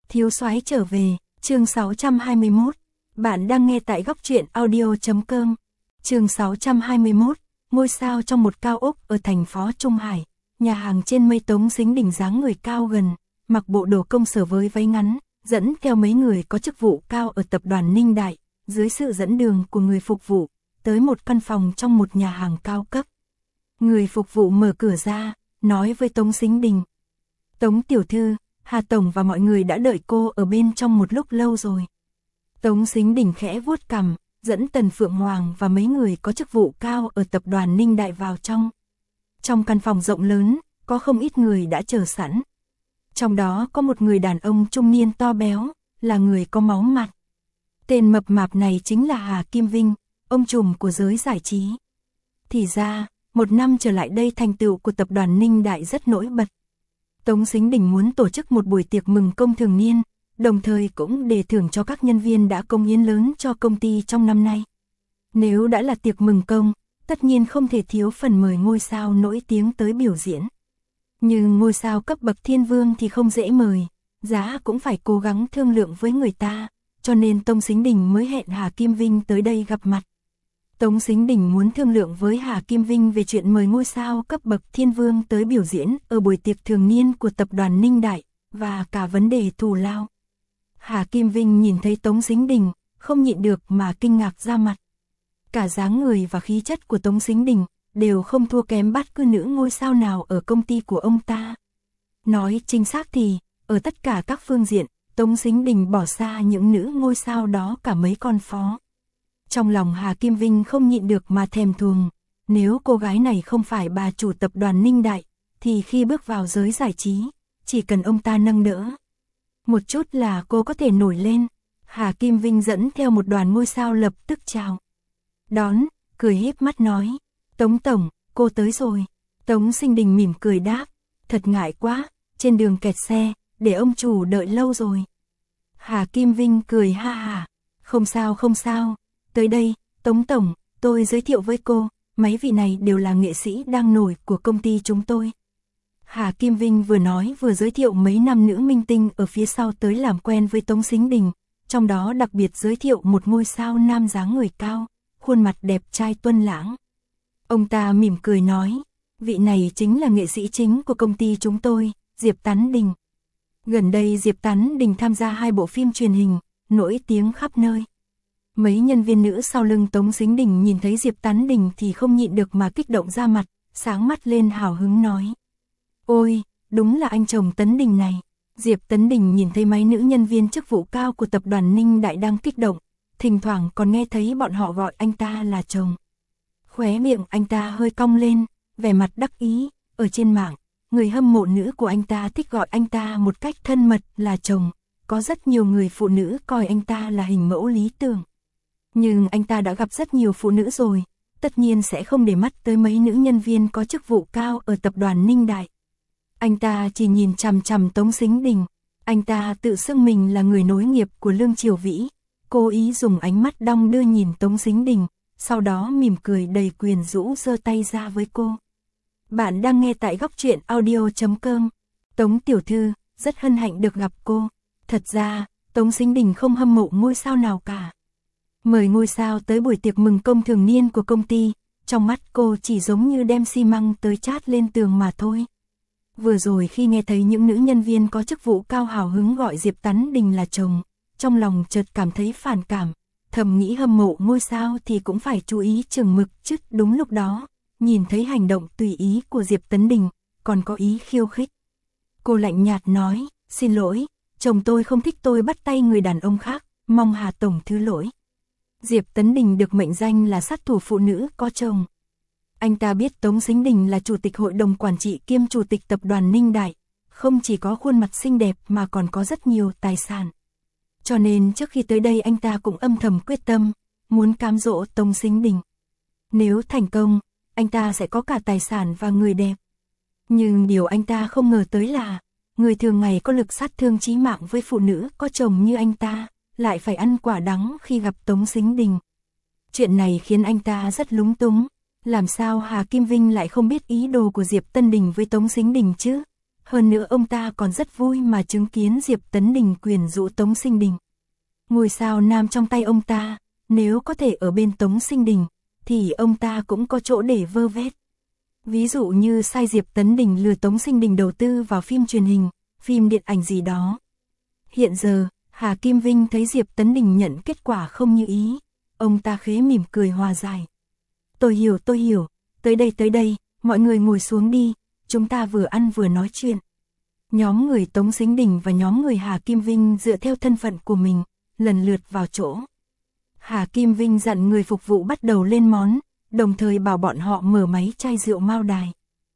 Thiếu soái trở về, chương 621. Bạn đang nghe tại góc truyện audio.com. Chương 621. Ngôi sao trong một cao ốc ở thành phố Trung Hải. Nhà hàng trên mây Tống Sính Đình dáng người cao gần, mặc bộ đồ công sở với váy ngắn, dẫn theo mấy người có chức vụ cao ở tập đoàn Ninh Đại, dưới sự dẫn đường của người phục vụ, tới một căn phòng trong một nhà hàng cao cấp. Người phục vụ mở cửa ra, nói với Tống Sính Đình: "Tống tiểu thư, Hà Tổng và mọi người đã đợi cô ở bên trong một lúc lâu rồi." Tống Sính Đình khẽ vuốt cằm, dẫn Tần Phượng Hoàng và mấy người có chức vụ cao ở tập đoàn Ninh Đại vào trong. Trong căn phòng rộng lớn, có không ít người đã chờ sẵn. Trong đó có một người đàn ông trung niên to béo, là người có máu mặt. Tên mập mạp này chính là Hà Kim Vinh, ông trùm của giới giải trí. Thì ra, một năm trở lại đây thành tựu của tập đoàn Ninh Đại rất nổi bật. Tống Sính Đình muốn tổ chức một buổi tiệc mừng công thường niên, đồng thời cũng đề thưởng cho các nhân viên đã cống hiến lớn cho công ty trong năm nay. Nếu đã là tiệc mừng công, tất nhiên không thể thiếu phần mời ngôi sao nổi tiếng tới biểu diễn. Nhưng ngôi sao cấp bậc thiên vương thì không dễ mời, giá cũng phải cố gắng thương lượng với người ta, cho nên Tống Sính Đình mới hẹn Hà Kim Vinh tới đây gặp mặt. Tống Sính Đình muốn thương lượng với Hà Kim Vinh về chuyện mời ngôi sao cấp bậc thiên vương tới biểu diễn ở buổi tiệc thường niên của tập đoàn Ninh Đại, và cả vấn đề thù lao. Hà Kim Vinh nhìn thấy Tống Sính Đình, không nhịn được mà kinh ngạc ra mặt. Cả dáng người và khí chất của Tống Sính Đình đều không thua kém bất cứ nữ ngôi sao nào ở công ty của ông ta. Nói chính xác thì, ở tất cả các phương diện, Tống Sính Đình bỏ xa những nữ ngôi sao đó cả mấy con phó. Trong lòng Hà Kim Vinh không nhịn được mà thèm thuồng, nếu cô gái này không phải bà chủ tập đoàn Ninh Đại, thì khi bước vào giới giải trí, chỉ cần ông ta nâng đỡ một chút là cô có thể nổi lên. Hà Kim Vinh dẫn theo một đoàn ngôi sao lập tức chào đón, cười híp mắt nói: "Tống Tổng, cô tới rồi." Tống Sính Đình mỉm cười đáp: "Thật ngại quá, trên đường kẹt xe, để ông chủ đợi lâu rồi." Hà Kim Vinh cười ha hả: không sao, tới đây, Tống Tổng, tôi giới thiệu với cô, mấy vị này đều là nghệ sĩ đang nổi của công ty chúng tôi." Hà Kim Vinh vừa nói vừa giới thiệu mấy nam nữ minh tinh ở phía sau tới làm quen với Tống Sính Đình, trong đó đặc biệt giới thiệu một ngôi sao nam dáng người cao, khuôn mặt đẹp trai tuấn lãng. Ông ta mỉm cười nói: "Vị này chính là nghệ sĩ chính của công ty chúng tôi, Diệp Tán Đình. Gần đây Diệp Tán Đình tham gia 2 bộ phim truyền hình, nổi tiếng khắp nơi." Mấy nhân viên nữ sau lưng Tống Sính Đình nhìn thấy Diệp Tán Đình thì không nhịn được mà kích động ra mặt, sáng mắt lên hào hứng nói: "Ôi, đúng là anh chồng Tấn Đình này." Diệp Tấn Đình nhìn thấy mấy nữ nhân viên chức vụ cao của tập đoàn Ninh Đại đang kích động, thỉnh thoảng còn nghe thấy bọn họ gọi anh ta là chồng. Khóe miệng anh ta hơi cong lên, vẻ mặt đắc ý. Ở trên mạng, người hâm mộ nữ của anh ta thích gọi anh ta một cách thân mật là chồng, có rất nhiều người phụ nữ coi anh ta là hình mẫu lý tưởng. Nhưng anh ta đã gặp rất nhiều phụ nữ rồi, tất nhiên sẽ không để mắt tới mấy nữ nhân viên có chức vụ cao ở tập đoàn Ninh Đại. Anh ta chỉ nhìn chằm chằm Tống Sính Đình, anh ta tự xưng mình là người nối nghiệp của Lương Triều Vĩ, cố ý dùng ánh mắt đong đưa nhìn Tống Sính Đình, sau đó mỉm cười đầy quyến rũ giơ tay ra với cô. Bạn đang nghe tại góc truyện audio.com. "Tống tiểu thư, rất hân hạnh được gặp cô." Thật ra, Tống Sính Đình không hâm mộ ngôi sao nào cả. Mời ngôi sao tới buổi tiệc mừng công thường niên của công ty, trong mắt cô chỉ giống như đem xi măng tới chát lên tường mà thôi. Vừa rồi khi nghe thấy những nữ nhân viên có chức vụ cao hào hứng gọi Diệp Tán Đình là chồng, trong lòng chợt cảm thấy phản cảm, thầm nghĩ hâm mộ ngôi sao thì cũng phải chú ý chừng mực chứ. Đúng lúc đó, nhìn thấy hành động tùy ý của Diệp Tấn Đình, còn có ý khiêu khích. Cô lạnh nhạt nói: "Xin lỗi, chồng tôi không thích tôi bắt tay người đàn ông khác, mong Hà Tổng thứ lỗi." Diệp Tấn Đình được mệnh danh là sát thủ phụ nữ có chồng. Anh ta biết Tống Sính Đình là chủ tịch hội đồng quản trị kiêm chủ tịch tập đoàn Ninh Đại, không chỉ có khuôn mặt xinh đẹp mà còn có rất nhiều tài sản. Cho nên trước khi tới đây anh ta cũng âm thầm quyết tâm, muốn cám dỗ Tống Sính Đình. Nếu thành công, anh ta sẽ có cả tài sản và người đẹp. Nhưng điều anh ta không ngờ tới là, người thường ngày có lực sát thương chí mạng với phụ nữ có chồng như anh ta, lại phải ăn quả đắng khi gặp Tống Sính Đình. Chuyện này khiến anh ta rất lúng túng. Làm sao Hà Kim Vinh lại không biết ý đồ của Diệp Tấn Đình với Tống Sính Đình chứ? Hơn nữa ông ta còn rất vui mà chứng kiến Diệp Tấn Đình quyến rũ Tống Sinh Đình. Ngôi sao nam trong tay ông ta, nếu có thể ở bên Tống Sinh Đình, thì ông ta cũng có chỗ để vơ vét. Ví dụ như sai Diệp Tấn Đình lừa Tống Sinh Đình đầu tư vào phim truyền hình, phim điện ảnh gì đó. Hiện giờ, Hà Kim Vinh thấy Diệp Tấn Đình nhận kết quả không như ý, ông ta khẽ mỉm cười hòa giải. Tôi hiểu, tới đây, mọi người ngồi xuống đi, chúng ta vừa ăn vừa nói chuyện. Nhóm người Tống Sinh Đình và nhóm người Hà Kim Vinh dựa theo thân phận của mình, lần lượt vào chỗ. Hà Kim Vinh dặn người phục vụ bắt đầu lên món, đồng thời bảo bọn họ mở máy chai rượu Mao Đài.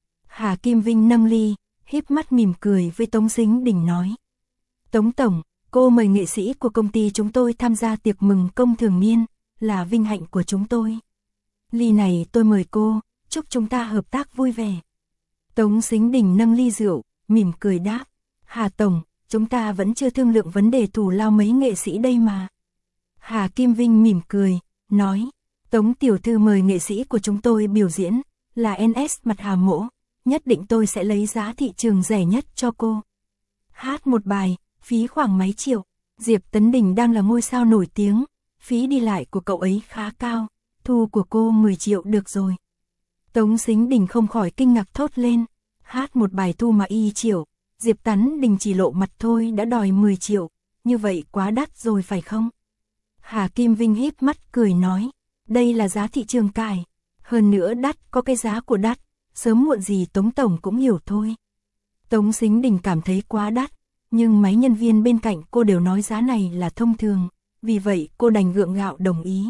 Hà Kim Vinh nâng ly, híp mắt mỉm cười với Tống Sinh Đình nói. Tống Tổng, cô mời nghệ sĩ của công ty chúng tôi tham gia tiệc mừng công thường niên, là vinh hạnh của chúng tôi. Ly này tôi mời cô, chúc chúng ta hợp tác vui vẻ. Tống Sinh Đình nâng ly rượu, mỉm cười đáp. Hà Tổng, chúng ta vẫn chưa thương lượng vấn đề thù lao mấy nghệ sĩ đây mà. Hà Kim Vinh mỉm cười, nói. Tống tiểu thư mời nghệ sĩ của chúng tôi biểu diễn, là NS mặt Hà Mỗ, nhất định tôi sẽ lấy giá thị trường rẻ nhất cho cô. Hát một bài, phí khoảng mấy triệu. Diệp Tấn Đình đang là ngôi sao nổi tiếng, phí đi lại của cậu ấy khá cao, thu của cô 10 triệu được rồi. Tống Sinh Đình không khỏi kinh ngạc thốt lên, hát một bài thu mà y triệu, Diệp Tấn Đình chỉ lộ mặt thôi đã đòi 10 triệu, như vậy quá đắt rồi phải không? Hà Kim Vinh híp mắt cười nói, đây là giá thị trường cải, hơn nữa đắt có cái giá của đắt, sớm muộn gì Tống Tổng cũng hiểu thôi. Tống Sinh Đình cảm thấy quá đắt, nhưng mấy nhân viên bên cạnh cô đều nói giá này là thông thường, vì vậy cô đành gượng gạo đồng ý.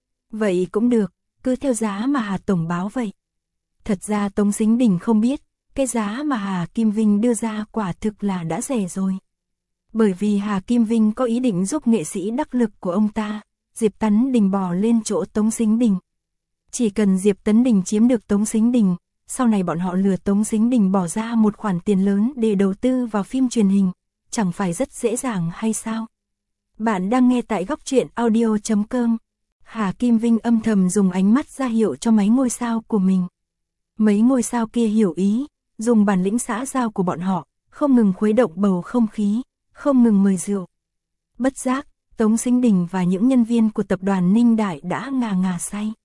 Vậy cũng được, cứ theo giá mà Hà Tổng báo vậy. Thật ra Tống Sinh Đình không biết, cái giá mà Hà Kim Vinh đưa ra quả thực là đã rẻ rồi. Bởi vì Hà Kim Vinh có ý định giúp nghệ sĩ đắc lực của ông ta, Diệp Tấn Đình bò lên chỗ Tống Sinh Đình. Chỉ cần Diệp Tấn Đình chiếm được Tống Sinh Đình, sau này bọn họ lừa Tống Sinh Đình bỏ ra một khoản tiền lớn để đầu tư vào phim truyền hình, chẳng phải rất dễ dàng hay sao? Bạn đang nghe tại góc truyện audio.com. Hà Kim Vinh âm thầm dùng ánh mắt ra hiệu cho mấy ngôi sao của mình. Mấy ngôi sao kia hiểu ý, dùng bản lĩnh xã giao của bọn họ, không ngừng khuấy động bầu không khí, không ngừng mời rượu. Bất giác, Tống Sinh Đình và những nhân viên của tập đoàn Ninh Đại đã ngà say.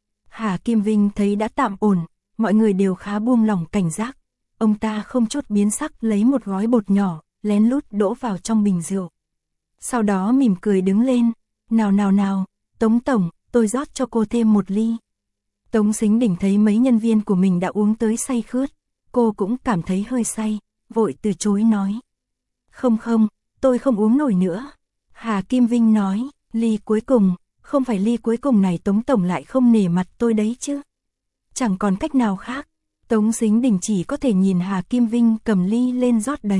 Hà Kim Vinh thấy đã tạm ổn, mọi người đều khá buông lỏng cảnh giác. Ông ta không chút biến sắc lấy một gói bột nhỏ, lén lút đổ vào trong bình rượu. Sau đó mỉm cười đứng lên, nào, Tống Tổng, tôi rót cho cô thêm một ly. Tống Sinh Đình thấy mấy nhân viên của mình đã uống tới say khướt, cô cũng cảm thấy hơi say, vội từ chối nói. Không, tôi không uống nổi nữa. Hà Kim Vinh nói, ly cuối cùng, không phải ly cuối cùng này Tống Tổng lại không nể mặt tôi đấy chứ. Chẳng còn cách nào khác, Tống Sinh Đình chỉ có thể nhìn Hà Kim Vinh cầm ly lên rót đầy.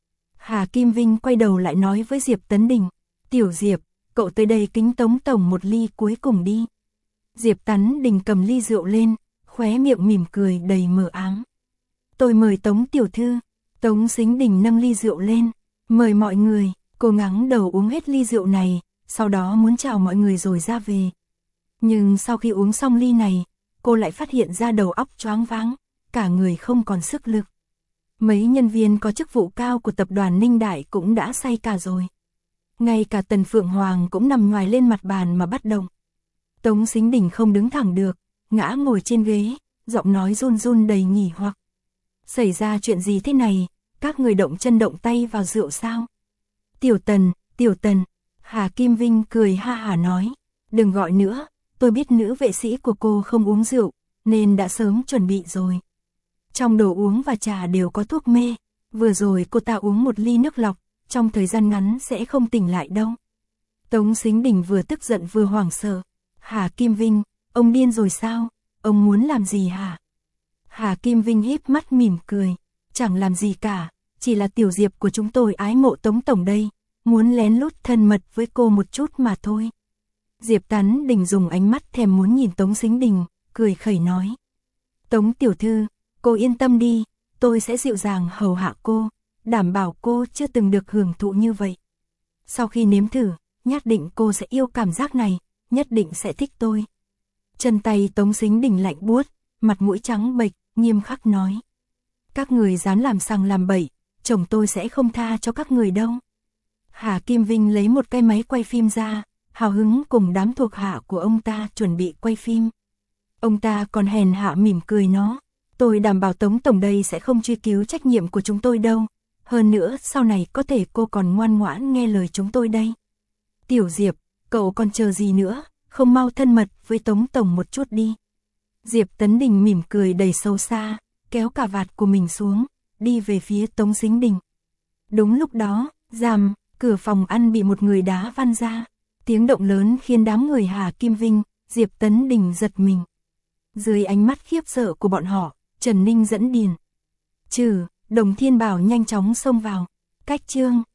Hà Kim Vinh quay đầu lại nói với Diệp Tấn Đình, Tiểu Diệp, cậu tới đây kính Tống Tổng một ly cuối cùng đi. Diệp Tấn Đình cầm ly rượu lên, khóe miệng mỉm cười đầy mờ ám. Tôi mời Tống Tiểu Thư. Tống Sinh Đình nâng ly rượu lên, mời mọi người, cô ngáng đầu uống hết ly rượu này, sau đó muốn chào mọi người rồi ra về. Nhưng sau khi uống xong ly này, cô lại phát hiện ra đầu óc choáng váng, cả người không còn sức lực. Mấy nhân viên có chức vụ cao của tập đoàn Ninh Đại cũng đã say cả rồi. Ngay cả Tần Phượng Hoàng cũng nằm ngoài lên mặt bàn mà bắt động. Tống Sinh Đình không đứng thẳng được, ngã ngồi trên ghế, giọng nói run run đầy nghỉ hoặc. Xảy ra chuyện gì thế này, các người động chân động tay vào rượu sao? Tiểu Tần, Hà Kim Vinh cười ha hả nói, đừng gọi nữa, tôi biết nữ vệ sĩ của cô không uống rượu, nên đã sớm chuẩn bị rồi. Trong đồ uống và trà đều có thuốc mê, vừa rồi cô ta uống một ly nước lọc, trong thời gian ngắn sẽ không tỉnh lại đâu. Tống Sinh Đình vừa tức giận vừa hoảng sợ. Hà Kim Vinh, ông điên rồi sao? Ông muốn làm gì hả? Hà Kim Vinh híp mắt mỉm cười, chẳng làm gì cả, chỉ là Tiểu Diệp của chúng tôi ái mộ Tống Tổng đây, muốn lén lút thân mật với cô một chút mà thôi. Diệp Tấn Đình dùng ánh mắt thèm muốn nhìn Tống Sinh Đình, cười khẩy nói. Tống Tiểu Thư, cô yên tâm đi, tôi sẽ dịu dàng hầu hạ cô, đảm bảo cô chưa từng được hưởng thụ như vậy. Sau khi nếm thử, nhất định cô sẽ yêu cảm giác này, nhất định sẽ thích tôi. Chân tay Tống Sinh Đình lạnh buốt, mặt mũi trắng bệch, nghiêm khắc nói. Các người dám làm sằng làm bậy, chồng tôi sẽ không tha cho các người đâu. Hà Kim Vinh lấy một cái máy quay phim ra, hào hứng cùng đám thuộc hạ của ông ta chuẩn bị quay phim. Ông ta còn hèn hạ mỉm cười nó, tôi đảm bảo Tống Tổng đây sẽ không truy cứu trách nhiệm của chúng tôi đâu. Hơn nữa sau này có thể cô còn ngoan ngoãn nghe lời chúng tôi đây. Tiểu Diệp, cậu còn chờ gì nữa, không mau thân mật với Tống Tổng một chút đi. Diệp Tấn Đình mỉm cười đầy sâu xa, kéo cà vạt của mình xuống, đi về phía Tống Dính Đình. Đúng lúc đó, ràm, cửa phòng ăn bị một người đá văng ra. Tiếng động lớn khiến đám người Hà Kim Vinh, Diệp Tấn Đình giật mình. Dưới ánh mắt khiếp sợ của bọn họ, Trần Ninh dẫn điền. Đồng Thiên Bảo nhanh chóng xông vào. Cách chương